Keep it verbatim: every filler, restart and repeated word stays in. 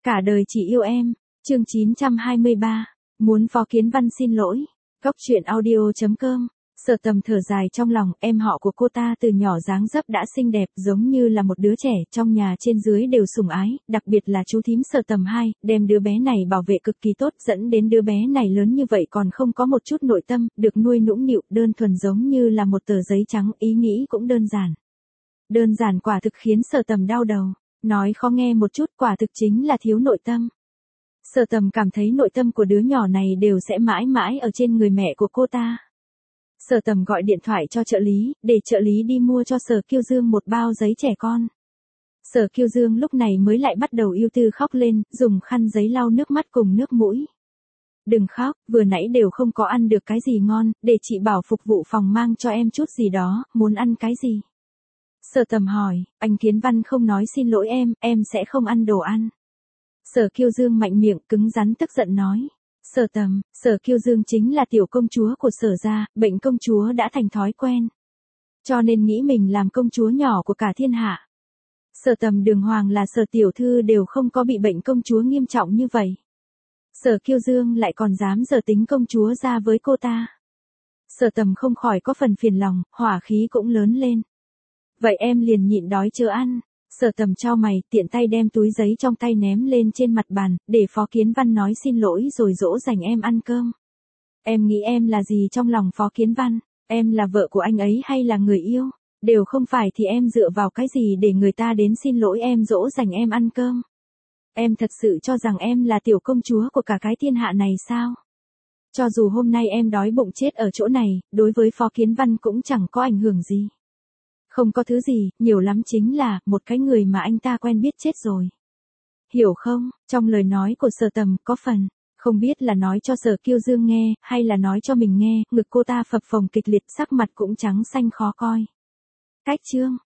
Cả đời chỉ yêu em, chương chín trăm hai mươi ba, muốn Phó Kiến Văn xin lỗi. Góc truyện audio chấm com. Sở Tầm thở dài trong lòng, em họ của cô ta từ nhỏ dáng dấp đã xinh đẹp, giống như là một đứa trẻ, trong nhà trên dưới đều sủng ái, đặc biệt là chú thím Sở Tầm hai, đem đứa bé này bảo vệ cực kỳ tốt, dẫn đến đứa bé này lớn như vậy còn không có một chút nội tâm, được nuôi nũng nịu, đơn thuần giống như là một tờ giấy trắng, ý nghĩ cũng đơn giản. Đơn giản quả thực khiến Sở Tầm đau đầu, nói khó nghe một chút quả thực chính là thiếu nội tâm. Sở Tầm cảm thấy nội tâm của đứa nhỏ này đều sẽ mãi mãi ở trên người mẹ của cô ta. Sở Tầm gọi điện thoại cho trợ lý, để trợ lý đi mua cho Sở Kiêu Dương một bao giấy trẻ con. Sở Kiêu Dương lúc này mới lại bắt đầu ưu tư khóc lên, dùng khăn giấy lau nước mắt cùng nước mũi. Đừng khóc, vừa nãy đều không có ăn được cái gì ngon, để chị bảo phục vụ phòng mang cho em chút gì đó, muốn ăn cái gì? Sở Tầm hỏi, anh Kiến Văn không nói xin lỗi em, em sẽ không ăn đồ ăn. Sở Kiêu Dương mạnh miệng, cứng rắn tức giận nói. Sở Tầm, Sở Kiêu Dương chính là tiểu công chúa của Sở gia, bệnh công chúa đã thành thói quen. Cho nên nghĩ mình làm công chúa nhỏ của cả thiên hạ. Sở Tầm đường hoàng là Sở tiểu thư đều không có bị bệnh công chúa nghiêm trọng như vậy. Sở Kiêu Dương lại còn dám giở tính công chúa ra với cô ta. Sở Tầm không khỏi có phần phiền lòng, hỏa khí cũng lớn lên. Vậy em liền nhịn đói chờ ăn. Sở Tầm chau mày, tiện tay đem túi giấy trong tay ném lên trên mặt bàn, để Phó Kiến Văn nói xin lỗi rồi dỗ dành em ăn cơm. Em nghĩ em là gì trong lòng Phó Kiến Văn? Em là vợ của anh ấy hay là người yêu? Đều không phải thì em dựa vào cái gì để người ta đến xin lỗi em dỗ dành em ăn cơm? Em thật sự cho rằng em là tiểu công chúa của cả cái thiên hạ này sao? Cho dù hôm nay em đói bụng chết ở chỗ này, đối với Phó Kiến Văn cũng chẳng có ảnh hưởng gì. Không có thứ gì, nhiều lắm chính là, một cái người mà anh ta quen biết chết rồi. Hiểu không, trong lời nói của Sở Tầm, có phần, không biết là nói cho Sở Kiêu Dương nghe, hay là nói cho mình nghe, ngực cô ta phập phồng kịch liệt, sắc mặt cũng trắng xanh khó coi. Cách chương,